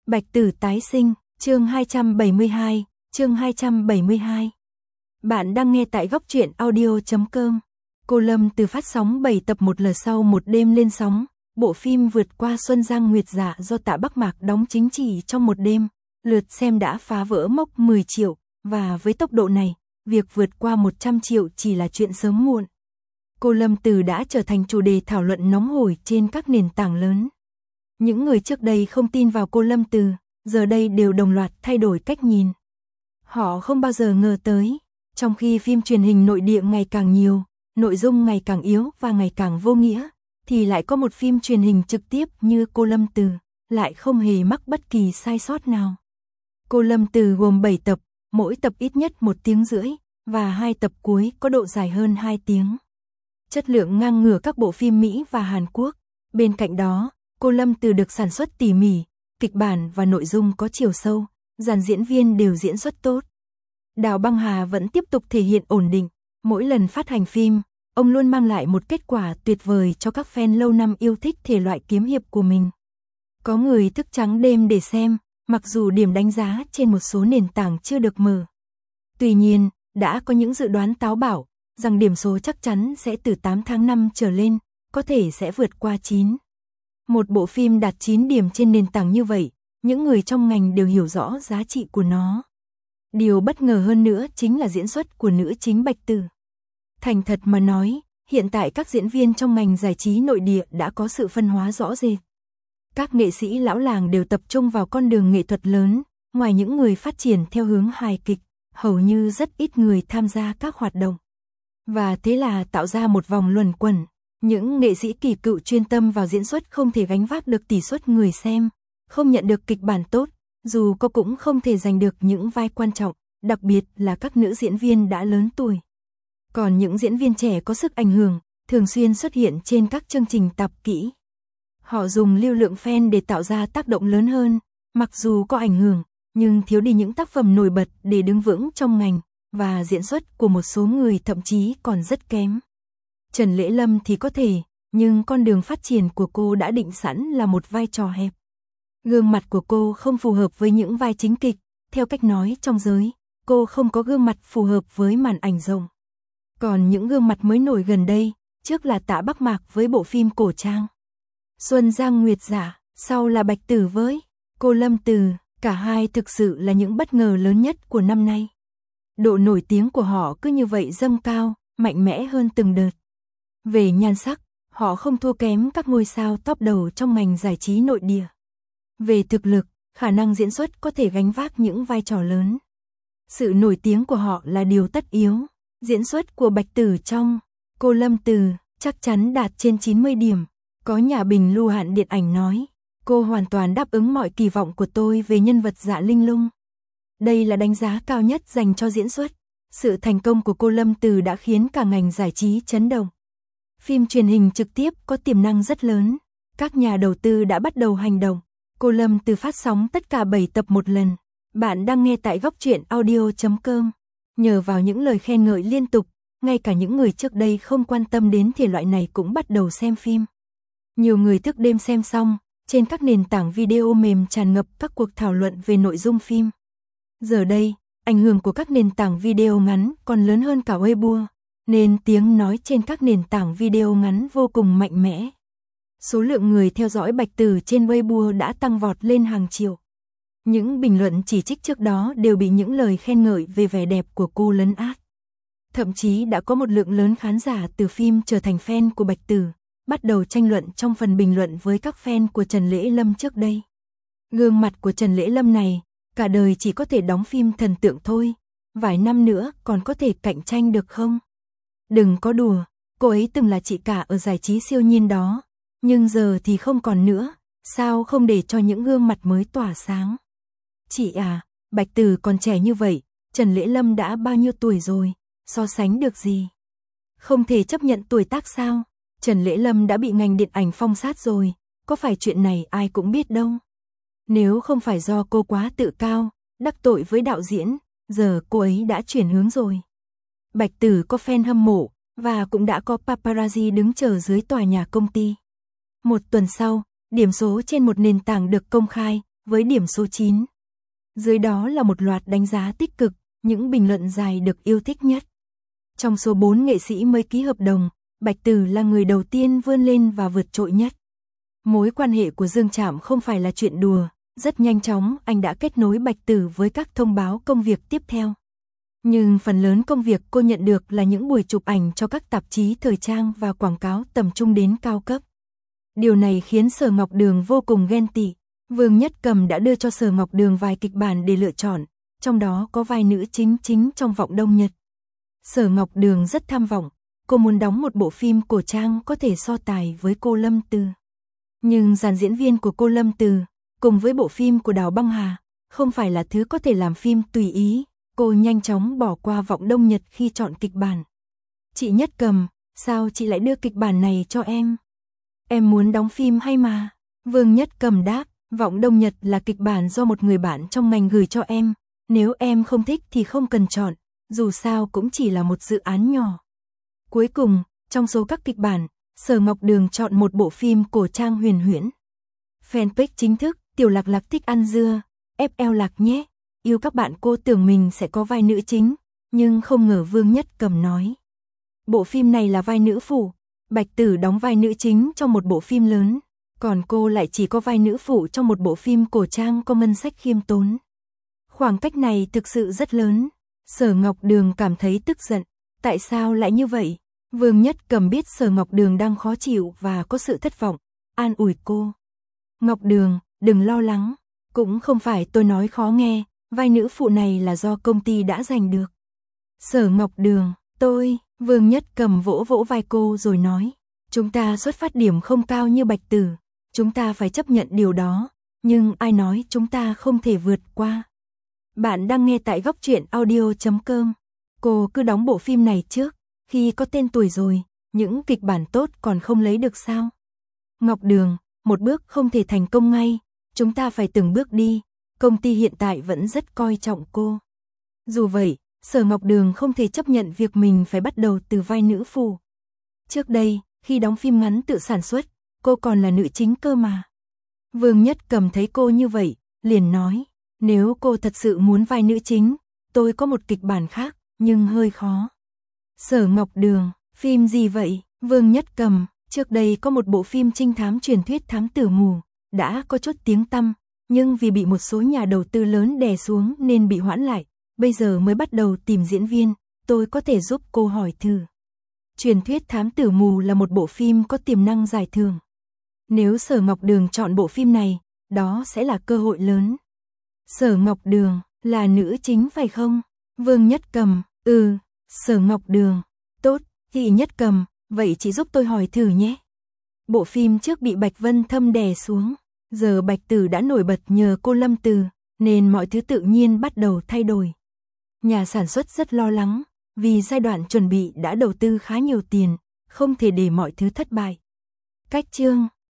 Bạch Tử tái sinh, chương 272, chương 272. Bạn đang nghe tại góc truyện audio.com. Cô Lâm Từ phát sóng 7 tập một lượt sau một đêm lên sóng. Bộ phim vượt qua Xuân Giang Nguyệt Dạ do Tạ Bắc Mạc đóng chính chỉ trong một đêm, lượt xem đã phá vỡ mốc 10 triệu, và với tốc độ này, việc vượt qua 100 triệu chỉ là chuyện sớm muộn. Cô Lâm Từ đã trở thành chủ đề thảo luận nóng hổi trên các nền tảng lớn. Những người trước đây không tin vào cô Lâm Từ, giờ đây đều đồng loạt thay đổi cách nhìn. Họ không bao giờ ngờ tới, trong khi phim truyền hình nội địa ngày càng nhiều, nội dung ngày càng yếu và ngày càng vô nghĩa, thì lại có một phim truyền hình trực tiếp như cô Lâm Từ, lại không hề mắc bất kỳ sai sót nào. Cô Lâm Từ gồm 7 tập, mỗi tập ít nhất 1 tiếng rưỡi, và 2 tập cuối có độ dài hơn 2 tiếng. Chất lượng ngang ngửa các bộ phim Mỹ và Hàn Quốc. Bên cạnh đó, cô Lâm Từ được sản xuất tỉ mỉ, kịch bản và nội dung có chiều sâu, dàn diễn viên đều diễn xuất tốt. Đào Băng Hà vẫn tiếp tục thể hiện ổn định, mỗi lần phát hành phim, ông luôn mang lại một kết quả tuyệt vời cho các fan lâu năm yêu thích thể loại kiếm hiệp của mình. Có người thức trắng đêm để xem, mặc dù điểm đánh giá trên một số nền tảng chưa được mở. Tuy nhiên, đã có những dự đoán táo bạo rằng điểm số chắc chắn sẽ từ 8 tháng 5 trở lên, có thể sẽ vượt qua 9. Một bộ phim đạt 9 điểm trên nền tảng như vậy, những người trong ngành đều hiểu rõ giá trị của nó. Điều bất ngờ hơn nữa chính là diễn xuất của nữ chính Bạch Tử. Thành thật mà nói, hiện tại các diễn viên trong ngành giải trí nội địa đã có sự phân hóa rõ rệt. Các nghệ sĩ lão làng đều tập trung vào con đường nghệ thuật lớn, ngoài những người phát triển theo hướng hài kịch, hầu như rất ít người tham gia các hoạt động. Và thế là tạo ra một vòng luẩn quẩn. Những nghệ sĩ kỳ cựu chuyên tâm vào diễn xuất không thể gánh vác được tỷ suất người xem, không nhận được kịch bản tốt, dù có cũng không thể giành được những vai quan trọng, đặc biệt là các nữ diễn viên đã lớn tuổi. Còn những diễn viên trẻ có sức ảnh hưởng, thường xuyên xuất hiện trên các chương trình tạp kỹ. Họ dùng lưu lượng fan để tạo ra tác động lớn hơn, mặc dù có ảnh hưởng, nhưng thiếu đi những tác phẩm nổi bật để đứng vững trong ngành, và diễn xuất của một số người thậm chí còn rất kém. Trần Lễ Lâm thì có thể, nhưng con đường phát triển của cô đã định sẵn là một vai trò hẹp. Gương mặt của cô không phù hợp với những vai chính kịch, theo cách nói trong giới, cô không có gương mặt phù hợp với màn ảnh rộng. Còn những gương mặt mới nổi gần đây, trước là Tạ Bắc Mạc với bộ phim cổ trang Xuân Giang Nguyệt Dạ, sau là Bạch Tử với cô Lâm Từ, cả hai thực sự là những bất ngờ lớn nhất của năm nay. Độ nổi tiếng của họ cứ như vậy dâng cao, mạnh mẽ hơn từng đợt. Về nhan sắc, họ không thua kém các ngôi sao top đầu trong ngành giải trí nội địa. Về thực lực, khả năng diễn xuất có thể gánh vác những vai trò lớn. Sự nổi tiếng của họ là điều tất yếu. Diễn xuất của Bạch Tử trong cô Lâm Từ chắc chắn đạt trên 90 điểm. Có nhà bình lưu hạn điện ảnh nói, cô hoàn toàn đáp ứng mọi kỳ vọng của tôi về nhân vật Dạ Linh Lung. Đây là đánh giá cao nhất dành cho diễn xuất. Sự thành công của cô Lâm Từ đã khiến cả ngành giải trí chấn động. Phim truyền hình trực tiếp có tiềm năng rất lớn. Các nhà đầu tư đã bắt đầu hành động. Cô Lâm Từ phát sóng tất cả 7 tập một lần. Bạn đang nghe tại góc truyện audio.com. Nhờ vào những lời khen ngợi liên tục, ngay cả những người trước đây không quan tâm đến thể loại này cũng bắt đầu xem phim. Nhiều người thức đêm xem xong, trên các nền tảng video mềm tràn ngập các cuộc thảo luận về nội dung phim. Giờ đây, ảnh hưởng của các nền tảng video ngắn còn lớn hơn cả Weibo, nên tiếng nói trên các nền tảng video ngắn vô cùng mạnh mẽ. Số lượng người theo dõi Bạch Tử trên Weibo đã tăng vọt lên hàng triệu. Những bình luận chỉ trích trước đó đều bị những lời khen ngợi về vẻ đẹp của cô lấn át. Thậm chí đã có một lượng lớn khán giả từ phim trở thành fan của Bạch Tử, bắt đầu tranh luận trong phần bình luận với các fan của Trần Lễ Lâm trước đây. Gương mặt của Trần Lễ Lâm này, cả đời chỉ có thể đóng phim thần tượng thôi, vài năm nữa còn có thể cạnh tranh được không? Đừng có đùa, cô ấy từng là chị cả ở giải trí siêu nhiên đó, nhưng giờ thì không còn nữa, sao không để cho những gương mặt mới tỏa sáng? Chị à, Bạch Tử còn trẻ như vậy, Trần Lễ Lâm đã bao nhiêu tuổi rồi, so sánh được gì? Không thể chấp nhận tuổi tác sao? Trần Lễ Lâm đã bị ngành điện ảnh phong sát rồi, có phải chuyện này ai cũng biết đâu. Nếu không phải do cô quá tự cao, đắc tội với đạo diễn, giờ cô ấy đã chuyển hướng rồi. Bạch Tử có fan hâm mộ, và cũng đã có paparazzi đứng chờ dưới tòa nhà công ty. Một tuần sau, điểm số trên một nền tảng được công khai, với điểm số 9. Dưới đó là một loạt đánh giá tích cực, những bình luận dài được yêu thích nhất. Trong số 4 nghệ sĩ mới ký hợp đồng, Bạch Tử là người đầu tiên vươn lên và vượt trội nhất. Mối quan hệ của Dương Trạm không phải là chuyện đùa, rất nhanh chóng anh đã kết nối Bạch Tử với các thông báo công việc tiếp theo. Nhưng phần lớn công việc cô nhận được là những buổi chụp ảnh cho các tạp chí thời trang và quảng cáo tầm trung đến cao cấp. Điều này khiến Sở Ngọc Đường vô cùng ghen tị. Vương Nhất Cầm đã đưa cho Sở Ngọc Đường vài kịch bản để lựa chọn, trong đó có vai nữ chính trong Vọng Đông Nhật. Sở Ngọc Đường rất tham vọng, cô muốn đóng một bộ phim cổ trang có thể so tài với cô Lâm Từ. Nhưng dàn diễn viên của cô Lâm Từ, cùng với bộ phim của Đào Băng Hà, không phải là thứ có thể làm phim tùy ý. Cô nhanh chóng bỏ qua Vọng Đông Nhật khi chọn kịch bản. Chị Nhất Cầm, sao chị lại đưa kịch bản này cho em? Em muốn đóng phim hay mà? Vương Nhất Cầm đáp, Vọng Đông Nhật là kịch bản do một người bạn trong ngành gửi cho em. Nếu em không thích thì không cần chọn, dù sao cũng chỉ là một dự án nhỏ. Cuối cùng, trong số các kịch bản, Sở Ngọc Đường chọn một bộ phim cổ trang huyền huyễn. Fanpage chính thức, Tiểu Lạc Lạc thích ăn dưa, FL Lạc nhé. Yêu các bạn, cô tưởng mình sẽ có vai nữ chính, nhưng không ngờ Vương Nhất Cầm nói. Bộ phim này là vai nữ phụ, Bạch Tử đóng vai nữ chính trong một bộ phim lớn, còn cô lại chỉ có vai nữ phụ trong một bộ phim cổ trang có ngân sách khiêm tốn. Khoảng cách này thực sự rất lớn. Sở Ngọc Đường cảm thấy tức giận, tại sao lại như vậy? Vương Nhất Cầm biết Sở Ngọc Đường đang khó chịu và có sự thất vọng, an ủi cô. Ngọc Đường, đừng lo lắng, cũng không phải tôi nói khó nghe. Vai nữ phụ này là do công ty đã giành được. Sở Ngọc Đường, Vương Nhất Cầm vỗ vỗ vai cô rồi nói. Chúng ta xuất phát điểm không cao như Bạch Tử. Chúng ta phải chấp nhận điều đó. Nhưng ai nói chúng ta không thể vượt qua. Bạn đang nghe tại Góc Truyện Audio.com. Cô cứ đóng bộ phim này trước. Khi có tên tuổi rồi, những kịch bản tốt còn không lấy được sao? Ngọc Đường, một bước không thể thành công ngay. Chúng ta phải từng bước đi. Công ty hiện tại vẫn rất coi trọng cô. Dù vậy, Sở Ngọc Đường không thể chấp nhận việc mình phải bắt đầu từ vai nữ phụ. Trước đây, khi đóng phim ngắn tự sản xuất, cô còn là nữ chính cơ mà. Vương Nhất Cầm thấy cô như vậy, liền nói, nếu cô thật sự muốn vai nữ chính, tôi có một kịch bản khác, nhưng hơi khó. Sở Ngọc Đường, phim gì vậy? Vương Nhất Cầm, trước đây có một bộ phim trinh thám truyền thuyết Thám Tử Mù, đã có chút tiếng tăm. Nhưng vì bị một số nhà đầu tư lớn đè xuống nên bị hoãn lại, bây giờ mới bắt đầu tìm diễn viên, tôi có thể giúp cô hỏi thử. Truyền thuyết Thám Tử Mù là một bộ phim có tiềm năng giải thưởng. Nếu Sở Ngọc Đường chọn bộ phim này, đó sẽ là cơ hội lớn. Sở Ngọc Đường, là nữ chính phải không? Vương Nhất Cầm, Sở Ngọc Đường, tốt, chị Nhất Cầm, vậy chị giúp tôi hỏi thử nhé. Bộ phim trước bị Bạch Vân Thâm đè xuống. Giờ Bạch Tử đã nổi bật nhờ cô Lâm Từ, nên mọi thứ tự nhiên bắt đầu thay đổi. Nhà sản xuất rất lo lắng, vì giai đoạn chuẩn bị đã đầu tư khá nhiều tiền, không thể để mọi thứ thất bại. Cách chương